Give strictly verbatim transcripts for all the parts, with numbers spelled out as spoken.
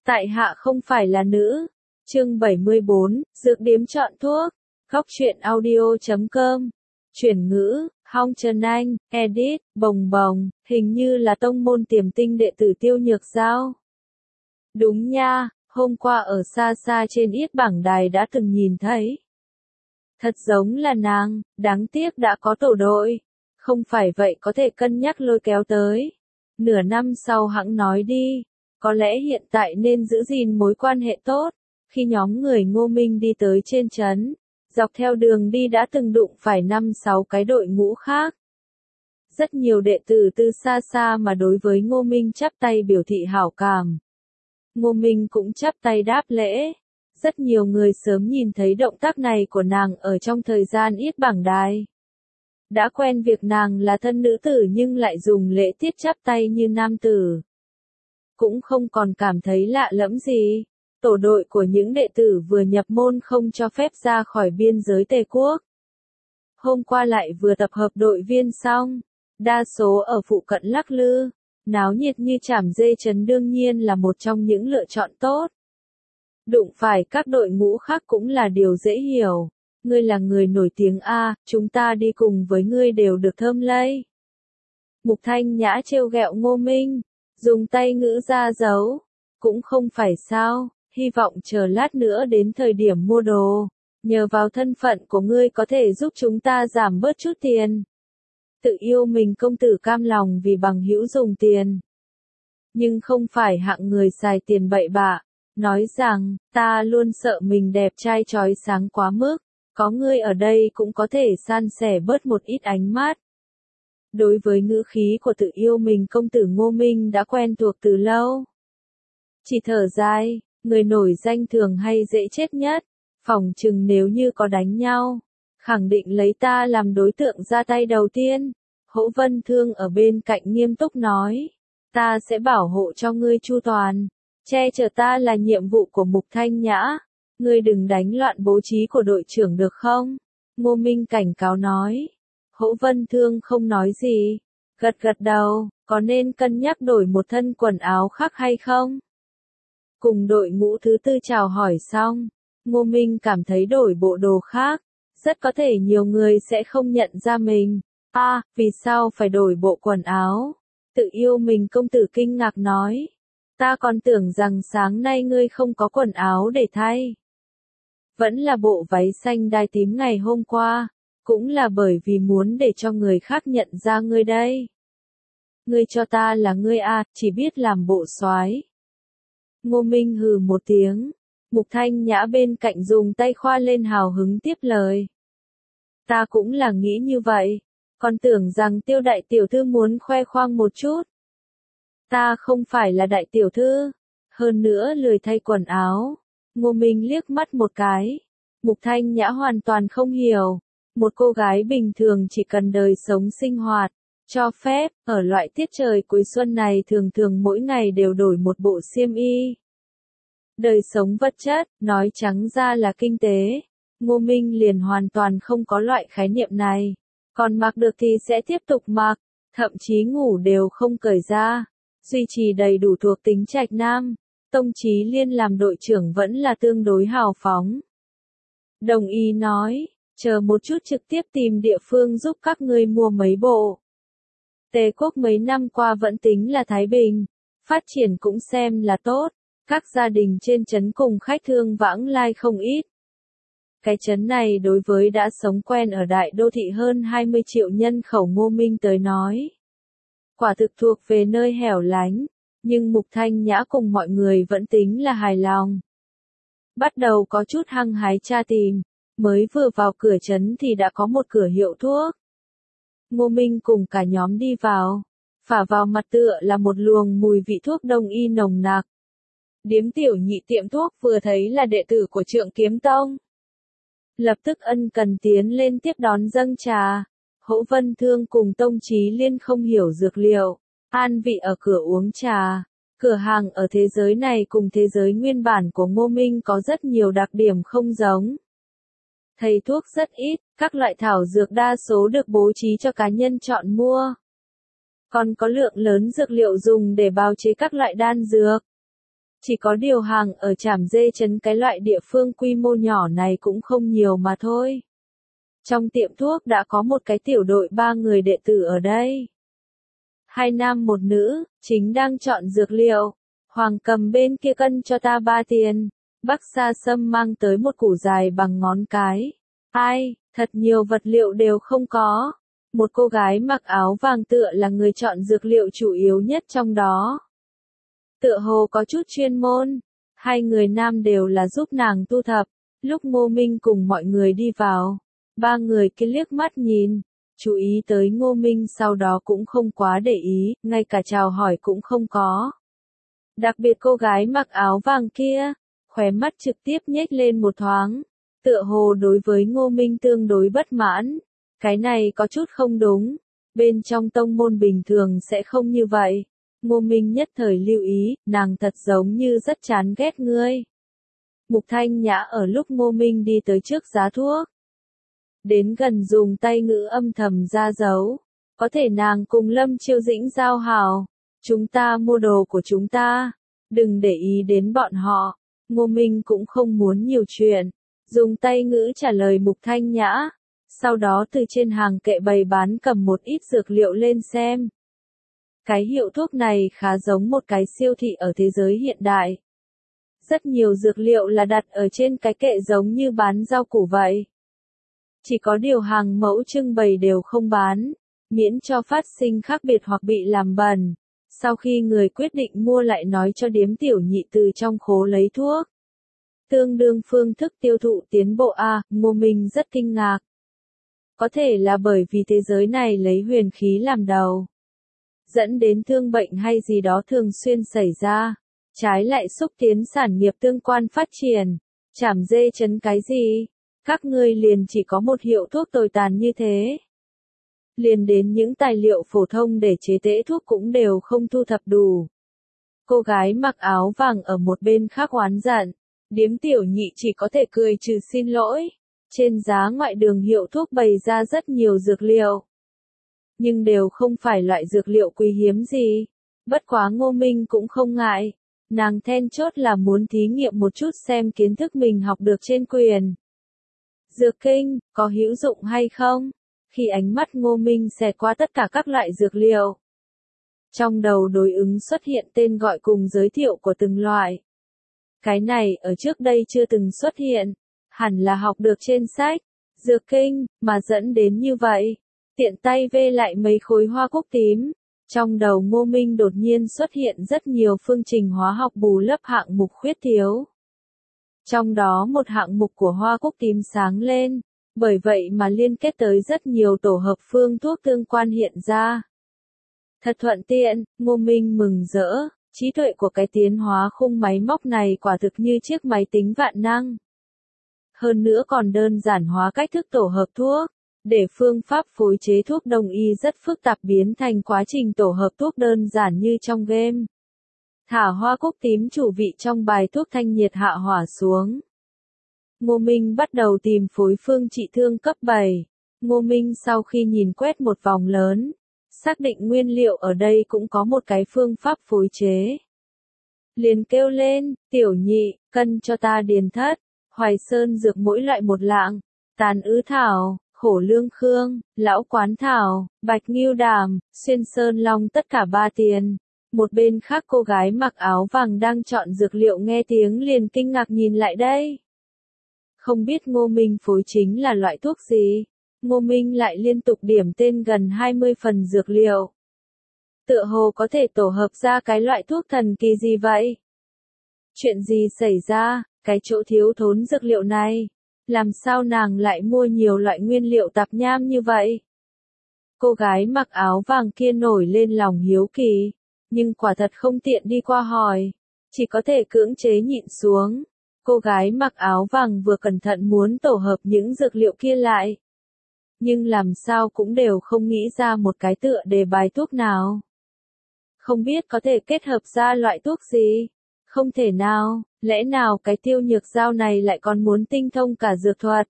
Tại hạ không phải là nữ. Chương bảy mươi bốn, Dược điếm chọn thuốc. Góc truyện audio chấm com. Chuyển ngữ, Hong Trần Anh, edit, bồng bồng, hình như là tông môn tiềm tinh đệ tử Tiêu Nhược Giao. Đúng nha, hôm qua ở xa xa trên yết bảng đài đã từng nhìn thấy. Thật giống là nàng, đáng tiếc đã có tổ đội. Không phải vậy có thể cân nhắc lôi kéo tới. Nửa năm sau hẵng nói đi. Có lẽ hiện tại nên giữ gìn mối quan hệ tốt. Khi nhóm người Ngô Minh đi tới trên trấn, dọc theo đường đi đã từng đụng phải năm sáu cái đội ngũ khác. Rất nhiều đệ tử từ xa xa mà đối với Ngô Minh chắp tay biểu thị hảo cảm. Ngô Minh cũng chắp tay đáp lễ. Rất nhiều người sớm nhìn thấy động tác này của nàng ở trong thời gian yết bảng đài. Đã quen việc nàng là thân nữ tử nhưng lại dùng lễ tiết chắp tay như nam tử. Cũng không còn cảm thấy lạ lẫm gì. Tổ đội của những đệ tử vừa nhập môn không cho phép ra khỏi biên giới Tề Quốc. Hôm qua lại vừa tập hợp đội viên xong. Đa số ở phụ cận lắc lư. Náo nhiệt như Trảm Dê Trấn đương nhiên là một trong những lựa chọn tốt. Đụng phải các đội ngũ khác cũng là điều dễ hiểu. Ngươi là người nổi tiếng a, chúng ta đi cùng với ngươi đều được thơm lây. Mục Thanh Nhã trêu ghẹo Ngô Minh, dùng tay ngữ ra dấu. Cũng không phải sao, hy vọng chờ lát nữa đến thời điểm mua đồ. Nhờ vào thân phận của ngươi có thể giúp chúng ta giảm bớt chút tiền. Tự yêu mình công tử cam lòng vì bằng hữu dùng tiền. Nhưng không phải hạng người xài tiền bậy bạ. Nói rằng, ta luôn sợ mình đẹp trai chói sáng quá mức. Có ngươi ở đây cũng có thể san sẻ bớt một ít ánh mắt. Đối với ngữ khí của tự yêu mình công tử Ngô Minh đã quen thuộc từ lâu. Chỉ thở dài, người nổi danh thường hay dễ chết nhất. Phỏng chừng nếu như có đánh nhau, khẳng định lấy ta làm đối tượng ra tay đầu tiên. Hỗ Vân Thương ở bên cạnh nghiêm túc nói. Ta sẽ bảo hộ cho ngươi chu toàn. Che chở ta là nhiệm vụ của Mục Thanh Nhã. Ngươi đừng đánh loạn bố trí của đội trưởng được không? Ngô Minh cảnh cáo nói. Hỗ Vân Thương không nói gì. Gật gật đầu, có nên cân nhắc đổi một thân quần áo khác hay không? Cùng đội ngũ thứ tư chào hỏi xong. Ngô Minh cảm thấy đổi bộ đồ khác. Rất có thể nhiều người sẽ không nhận ra mình. À, vì sao phải đổi bộ quần áo? Tự yêu mình công tử kinh ngạc nói. Ta còn tưởng rằng sáng nay ngươi không có quần áo để thay. Vẫn là bộ váy xanh đai tím ngày hôm qua, cũng là bởi vì muốn để cho người khác nhận ra ngươi đây. Ngươi cho ta là ngươi à, chỉ biết làm bộ soái. Ngô Minh hừ một tiếng, Mục Thanh Nhã bên cạnh dùng tay khoa lên hào hứng tiếp lời. Ta cũng là nghĩ như vậy, còn tưởng rằng Tiêu đại tiểu thư muốn khoe khoang một chút. Ta không phải là đại tiểu thư, hơn nữa lười thay quần áo. Ngô Minh liếc mắt một cái. Mục Thanh Nhã hoàn toàn không hiểu. Một cô gái bình thường chỉ cần đời sống sinh hoạt, cho phép, ở loại tiết trời cuối xuân này thường thường mỗi ngày đều đổi một bộ xiêm y. Đời sống vật chất, nói trắng ra là kinh tế. Ngô Minh liền hoàn toàn không có loại khái niệm này. Còn mặc được thì sẽ tiếp tục mặc, thậm chí ngủ đều không cởi ra. Duy trì đầy đủ thuộc tính trạch nam. Tông Chí Liên làm đội trưởng vẫn là tương đối hào phóng. Đồng ý nói, chờ một chút trực tiếp tìm địa phương giúp các ngươi mua mấy bộ. Tề Quốc mấy năm qua vẫn tính là thái bình, phát triển cũng xem là tốt, các gia đình trên trấn cùng khách thương vãng lai không ít. Cái trấn này đối với đã sống quen ở đại đô thị hơn hai mươi triệu nhân khẩu Ngô Minh tới nói. Quả thực thuộc về nơi hẻo lánh. Nhưng Mục Thanh Nhã cùng mọi người vẫn tính là hài lòng. Bắt đầu có chút hăng hái tra tìm, mới vừa vào cửa trấn thì đã có một cửa hiệu thuốc. Ngô Minh cùng cả nhóm đi vào, phả vào mặt tựa là một luồng mùi vị thuốc đông y nồng nặc. Điếm tiểu nhị tiệm thuốc vừa thấy là đệ tử của Trượng Kiếm Tông. Lập tức ân cần tiến lên tiếp đón dâng trà. Hỗ Vân Thương cùng Tông Chí Liên không hiểu dược liệu. An vị ở cửa uống trà. Cửa hàng ở thế giới này cùng thế giới nguyên bản của Ngô Minh có rất nhiều đặc điểm không giống. Thầy thuốc rất ít, các loại thảo dược đa số được bố trí cho cá nhân chọn mua. Còn có lượng lớn dược liệu dùng để bào chế các loại đan dược. Chỉ có điều hàng ở Trảm Dê Trấn cái loại địa phương quy mô nhỏ này cũng không nhiều mà thôi. Trong tiệm thuốc đã có một cái tiểu đội ba người đệ tử ở đây. Hai nam một nữ, chính đang chọn dược liệu. Hoàng cầm bên kia cân cho ta ba tiền. Bác Sa Sâm mang tới một củ dài bằng ngón cái. Ai, thật nhiều vật liệu đều không có. Một cô gái mặc áo vàng tựa là người chọn dược liệu chủ yếu nhất trong đó. Tựa hồ có chút chuyên môn. Hai người nam đều là giúp nàng thu thập. Lúc Ngô Minh cùng mọi người đi vào, ba người kia liếc mắt nhìn, chú ý tới Ngô Minh sau đó cũng không quá để ý, ngay cả chào hỏi cũng không có. Đặc biệt cô gái mặc áo vàng kia, khóe mắt trực tiếp nhếch lên một thoáng, tựa hồ đối với Ngô Minh tương đối bất mãn. Cái này có chút không đúng, bên trong tông môn bình thường sẽ không như vậy. Ngô Minh nhất thời lưu ý, nàng thật giống như rất chán ghét ngươi. Mục Thanh Nhã ở lúc Ngô Minh đi tới trước giá thuốc, đến gần dùng tay ngữ âm thầm ra dấu. Có thể nàng cùng Lâm Chiêu Dĩnh giao hảo. Chúng ta mua đồ của chúng ta. Đừng để ý đến bọn họ. Ngô Minh cũng không muốn nhiều chuyện. Dùng tay ngữ trả lời Mục Thanh Nhã. Sau đó từ trên hàng kệ bày bán cầm một ít dược liệu lên xem. Cái hiệu thuốc này khá giống một cái siêu thị ở thế giới hiện đại. Rất nhiều dược liệu là đặt ở trên cái kệ giống như bán rau củ vậy. Chỉ có điều hàng mẫu trưng bày đều không bán, miễn cho phát sinh khác biệt hoặc bị làm bẩn. Sau khi người quyết định mua lại nói cho điếm tiểu nhị từ trong khố lấy thuốc. Tương đương phương thức tiêu thụ tiến bộ A, Ngô Minh rất kinh ngạc. Có thể là bởi vì thế giới này lấy huyền khí làm đầu, dẫn đến thương bệnh hay gì đó thường xuyên xảy ra, trái lại xúc tiến sản nghiệp tương quan phát triển. Trảm Dê Trấn cái gì? Các ngươi liền chỉ có một hiệu thuốc tồi tàn như thế. Liền đến những tài liệu phổ thông để chế tễ thuốc cũng đều không thu thập đủ. Cô gái mặc áo vàng ở một bên khác oán giận. Điếm tiểu nhị chỉ có thể cười trừ xin lỗi. Trên giá ngoại đường hiệu thuốc bày ra rất nhiều dược liệu. Nhưng đều không phải loại dược liệu quý hiếm gì. Bất quá Ngô Minh cũng không ngại. Nàng then chốt là muốn thí nghiệm một chút xem kiến thức mình học được trên quyền Dược Kinh, có hữu dụng hay không? Khi ánh mắt Ngô Minh xẹt qua tất cả các loại dược liệu, trong đầu đối ứng xuất hiện tên gọi cùng giới thiệu của từng loại. Cái này ở trước đây chưa từng xuất hiện, hẳn là học được trên sách Dược Kinh, mà dẫn đến như vậy. Tiện tay vê lại mấy khối hoa cúc tím. Trong đầu Ngô Minh đột nhiên xuất hiện rất nhiều phương trình hóa học bù lấp hạng mục khuyết thiếu. Trong đó một hạng mục của hoa cúc tím sáng lên, bởi vậy mà liên kết tới rất nhiều tổ hợp phương thuốc tương quan hiện ra. Thật thuận tiện, Ngô Minh mừng rỡ, trí tuệ của cái tiến hóa khung máy móc này quả thực như chiếc máy tính vạn năng. Hơn nữa còn đơn giản hóa cách thức tổ hợp thuốc, để phương pháp phối chế thuốc đông y rất phức tạp biến thành quá trình tổ hợp thuốc đơn giản như trong game. Thả hoa cúc tím chủ vị trong bài thuốc thanh nhiệt hạ hỏa xuống. Ngô Minh bắt đầu tìm phối phương trị thương cấp bảy. Ngô Minh sau khi nhìn quét một vòng lớn, xác định nguyên liệu ở đây cũng có một cái phương pháp phối chế. Liền kêu lên, tiểu nhị, cân cho ta điền thất, Hoài Sơn dược mỗi loại một lạng, tàn ứ thảo, khổ lương khương, lão quán thảo, bạch ngưu đàm, xuyên sơn long tất cả ba tiền. Một bên khác cô gái mặc áo vàng đang chọn dược liệu nghe tiếng liền kinh ngạc nhìn lại đây. Không biết Ngô Minh phối chính là loại thuốc gì? Ngô Minh lại liên tục điểm tên gần hai mươi phần dược liệu. Tựa hồ có thể tổ hợp ra cái loại thuốc thần kỳ gì vậy? Chuyện gì xảy ra, cái chỗ thiếu thốn dược liệu này? Làm sao nàng lại mua nhiều loại nguyên liệu tạp nham như vậy? Cô gái mặc áo vàng kia nổi lên lòng hiếu kỳ, nhưng quả thật không tiện đi qua hỏi, chỉ có thể cưỡng chế nhịn xuống. Cô gái mặc áo vàng vừa cẩn thận muốn tổ hợp những dược liệu kia lại, nhưng làm sao cũng đều không nghĩ ra một cái tựa đề bài thuốc nào. Không biết có thể kết hợp ra loại thuốc gì? Không thể nào, lẽ nào cái Tiêu Nhược Giao này lại còn muốn tinh thông cả dược thuật?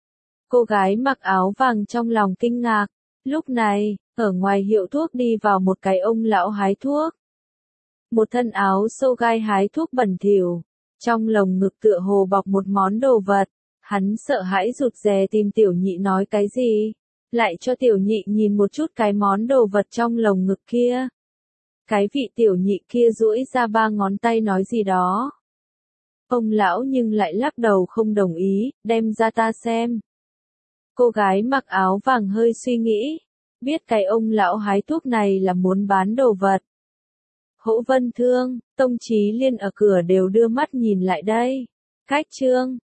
Cô gái mặc áo vàng trong lòng kinh ngạc. Lúc này, ở ngoài hiệu thuốc đi vào một cái ông lão hái thuốc. một thân áo xô gai hái thuốc bẩn thỉu, trong lồng ngực tựa hồ bọc một món đồ vật. Hắn sợ hãi rụt rè tìm tiểu nhị nói cái gì, lại cho tiểu nhị nhìn một chút cái món đồ vật trong lồng ngực kia. Cái vị tiểu nhị kia duỗi ra ba ngón tay nói gì đó. Ông lão nhưng lại lắc đầu không đồng ý, đem ra ta xem. Cô gái mặc áo vàng hơi suy nghĩ, biết cái ông lão hái thuốc này là muốn bán đồ vật. Hỗ Vân Thương, Tông Chí Liên ở cửa đều đưa mắt nhìn lại đây. Khách trương,